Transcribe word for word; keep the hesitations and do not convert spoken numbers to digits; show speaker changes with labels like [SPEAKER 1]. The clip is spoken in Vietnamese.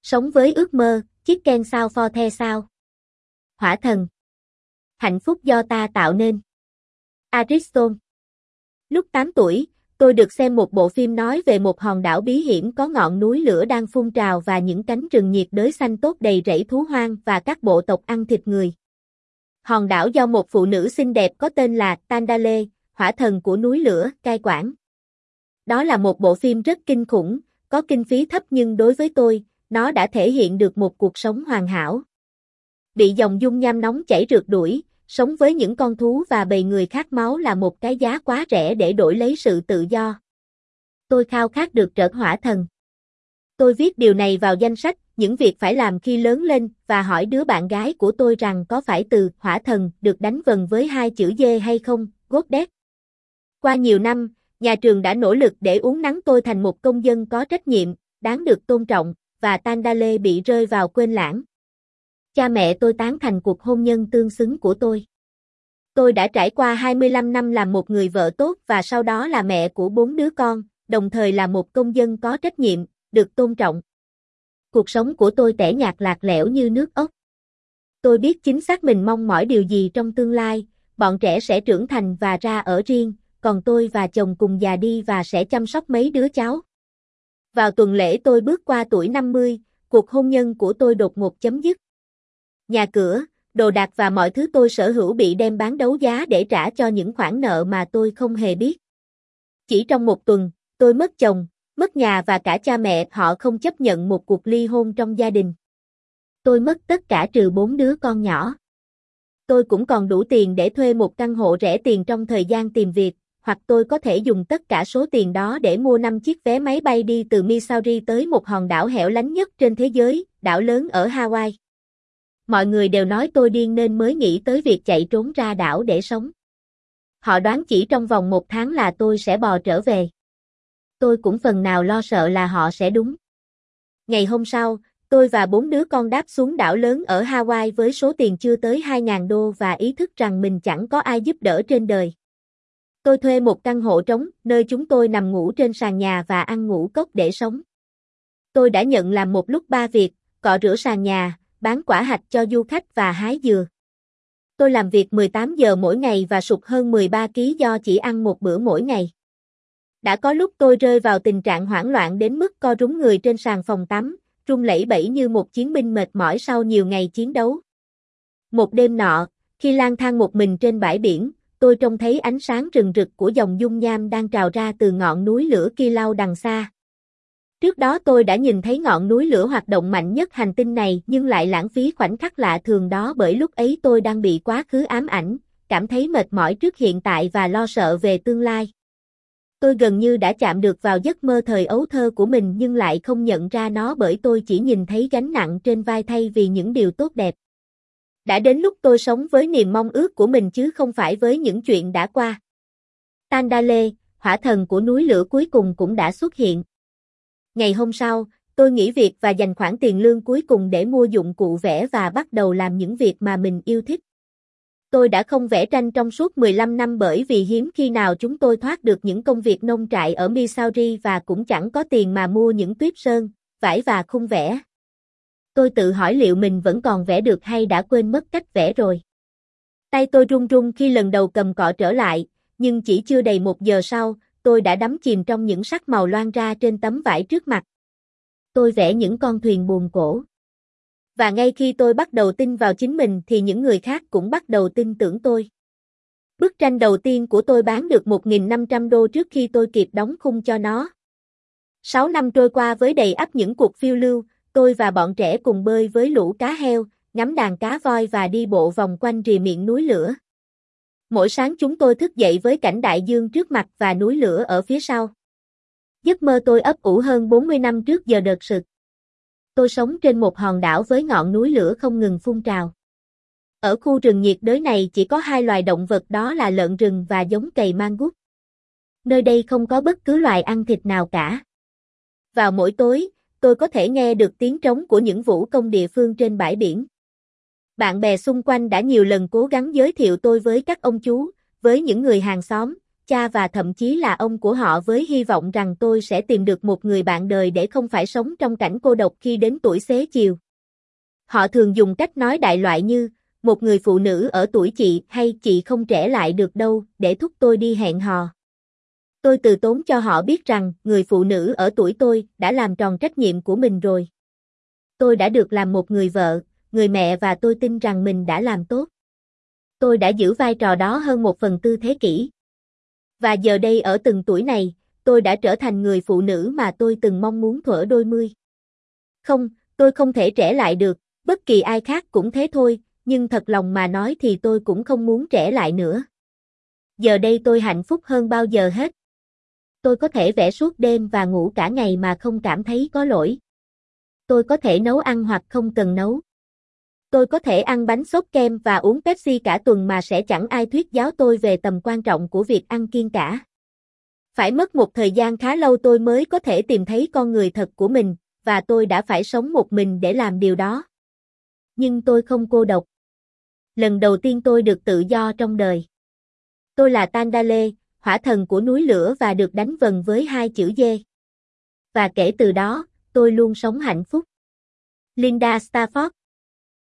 [SPEAKER 1] Sống với ước mơ, chicken sao for the sao. Hỏa thần. Hạnh phúc do ta tạo nên. Aristotle. Lúc tám tuổi, tôi được xem một bộ phim nói về một hòn đảo bí hiểm có ngọn núi lửa đang phun trào và những cánh rừng nhiệt đới xanh tốt đầy rẫy thú hoang và các bộ tộc ăn thịt người. Hòn đảo do một phụ nữ xinh đẹp có tên là Tandale, hỏa thần của núi lửa, cai quản. Đó là một bộ phim rất kinh khủng, có kinh phí thấp nhưng đối với tôi, nó đã thể hiện được một cuộc sống hoàn hảo. Bị dòng dung nham nóng chảy rượt đuổi, sống với những con thú và bầy người khát máu là một cái giá quá rẻ để đổi lấy sự tự do. Tôi khao khát được trở hỏa thần. Tôi viết điều này vào danh sách, những việc phải làm khi lớn lên, và hỏi đứa bạn gái của tôi rằng có phải từ hỏa thần được đánh vần với hai chữ dê hay không, Goddess. Qua nhiều năm, nhà trường đã nỗ lực để uốn nắn tôi thành một công dân có trách nhiệm, đáng được tôn trọng, và Tandale bị rơi vào quên lãng. Cha mẹ tôi tán thành cuộc hôn nhân tương xứng của tôi. Tôi đã trải qua hai mươi lăm năm làm một người vợ tốt và sau đó là mẹ của bốn đứa con, đồng thời là một công dân có trách nhiệm, được tôn trọng. Cuộc sống của tôi tẻ nhạt lạc lẽo như nước ốc. Tôi biết chính xác mình mong mỏi điều gì trong tương lai, bọn trẻ sẽ trưởng thành và ra ở riêng, còn tôi và chồng cùng già đi và sẽ chăm sóc mấy đứa cháu. Vào tuần lễ tôi bước qua tuổi năm mươi, cuộc hôn nhân của tôi đột ngột chấm dứt. Nhà cửa, đồ đạc và mọi thứ tôi sở hữu bị đem bán đấu giá để trả cho những khoản nợ mà tôi không hề biết. Chỉ trong một tuần, tôi mất chồng, mất nhà và cả cha mẹ, họ không chấp nhận một cuộc ly hôn trong gia đình. Tôi mất tất cả trừ bốn đứa con nhỏ. Tôi cũng còn đủ tiền để thuê một căn hộ rẻ tiền trong thời gian tìm việc, hoặc tôi có thể dùng tất cả số tiền đó để mua năm chiếc vé máy bay đi từ Missouri tới một hòn đảo hẻo lánh nhất trên thế giới, đảo lớn ở Hawaii. Mọi người đều nói tôi điên nên mới nghĩ tới việc chạy trốn ra đảo để sống. Họ đoán chỉ trong vòng một tháng là tôi sẽ bò trở về. Tôi cũng phần nào lo sợ là họ sẽ đúng. Ngày hôm sau, tôi và bốn đứa con đáp xuống đảo lớn ở Hawaii với số tiền chưa tới hai nghìn đô và ý thức rằng mình chẳng có ai giúp đỡ trên đời. Tôi thuê một căn hộ trống, nơi chúng tôi nằm ngủ trên sàn nhà và ăn ngũ cốc để sống. Tôi đã nhận làm một lúc ba việc, cọ rửa sàn nhà, bán quả hạch cho du khách và hái dừa. Tôi làm việc mười tám giờ mỗi ngày và sụt hơn mười ba ki lô gam do chỉ ăn một bữa mỗi ngày. Đã có lúc tôi rơi vào tình trạng hoảng loạn đến mức co rúm người trên sàn phòng tắm, run lẩy bẩy như một chiến binh mệt mỏi sau nhiều ngày chiến đấu. Một đêm nọ, khi lang thang một mình trên bãi biển, tôi trông thấy ánh sáng rừng rực của dòng dung nham đang trào ra từ ngọn núi lửa Kilau đằng xa. Trước đó tôi đã nhìn thấy ngọn núi lửa hoạt động mạnh nhất hành tinh này nhưng lại lãng phí khoảnh khắc lạ thường đó bởi lúc ấy tôi đang bị quá khứ ám ảnh, cảm thấy mệt mỏi trước hiện tại và lo sợ về tương lai. Tôi gần như đã chạm được vào giấc mơ thời ấu thơ của mình nhưng lại không nhận ra nó bởi tôi chỉ nhìn thấy gánh nặng trên vai thay vì những điều tốt đẹp. Đã đến lúc tôi sống với niềm mong ước của mình chứ không phải với những chuyện đã qua. Tandale, hỏa thần của núi lửa cuối cùng cũng đã xuất hiện. Ngày hôm sau, tôi nghỉ việc và dành khoản tiền lương cuối cùng để mua dụng cụ vẽ và bắt đầu làm những việc mà mình yêu thích. Tôi đã không vẽ tranh trong suốt mười lăm năm bởi vì hiếm khi nào chúng tôi thoát được những công việc nông trại ở Missouri và cũng chẳng có tiền mà mua những tuýp sơn, vải và khung vẽ. Tôi tự hỏi liệu mình vẫn còn vẽ được hay đã quên mất cách vẽ rồi. Tay tôi run run khi lần đầu cầm cọ trở lại, nhưng chỉ chưa đầy một giờ sau, tôi đã đắm chìm trong những sắc màu loang ra trên tấm vải trước mặt. Tôi vẽ những con thuyền buồm cổ. Và ngay khi tôi bắt đầu tin vào chính mình thì những người khác cũng bắt đầu tin tưởng tôi. Bức tranh đầu tiên của tôi bán được một nghìn năm trăm đô trước khi tôi kịp đóng khung cho nó. Sáu năm trôi qua với đầy ắp những cuộc phiêu lưu, tôi và bọn trẻ cùng bơi với lũ cá heo, ngắm đàn cá voi và đi bộ vòng quanh rìa miệng núi lửa. Mỗi sáng chúng tôi thức dậy với cảnh đại dương trước mặt và núi lửa ở phía sau. Giấc mơ tôi ấp ủ hơn bốn mươi năm trước giờ đợt sực. Tôi sống trên một hòn đảo với ngọn núi lửa không ngừng phun trào. Ở khu rừng nhiệt đới này chỉ có hai loài động vật, đó là lợn rừng và giống cầy mangut. Nơi đây không có bất cứ loài ăn thịt nào cả. Vào mỗi tối, tôi có thể nghe được tiếng trống của những vũ công địa phương trên bãi biển. Bạn bè xung quanh đã nhiều lần cố gắng giới thiệu tôi với các ông chú, với những người hàng xóm, cha và thậm chí là ông của họ với hy vọng rằng tôi sẽ tìm được một người bạn đời để không phải sống trong cảnh cô độc khi đến tuổi xế chiều. Họ thường dùng cách nói đại loại như, một người phụ nữ ở tuổi chị hay chị không trẻ lại được đâu, để thúc tôi đi hẹn hò. Tôi từ tốn cho họ biết rằng, người phụ nữ ở tuổi tôi đã làm tròn trách nhiệm của mình rồi. Tôi đã được làm một người vợ, người mẹ và tôi tin rằng mình đã làm tốt. Tôi đã giữ vai trò đó hơn một phần tư thế kỷ. Và giờ đây ở từng tuổi này, tôi đã trở thành người phụ nữ mà tôi từng mong muốn thuở đôi mươi. Không, tôi không thể trẻ lại được, bất kỳ ai khác cũng thế thôi, nhưng thật lòng mà nói thì tôi cũng không muốn trẻ lại nữa. Giờ đây tôi hạnh phúc hơn bao giờ hết. Tôi có thể vẽ suốt đêm và ngủ cả ngày mà không cảm thấy có lỗi. Tôi có thể nấu ăn hoặc không cần nấu. Tôi có thể ăn bánh xốp kem và uống Pepsi cả tuần mà sẽ chẳng ai thuyết giáo tôi về tầm quan trọng của việc ăn kiêng cả. Phải mất một thời gian khá lâu tôi mới có thể tìm thấy con người thật của mình, và tôi đã phải sống một mình để làm điều đó. Nhưng tôi không cô độc. Lần đầu tiên tôi được tự do trong đời. Tôi là Tandale, hỏa thần của núi lửa và được đánh vần với hai chữ D. Và kể từ đó, tôi luôn sống hạnh phúc. Linda Stafford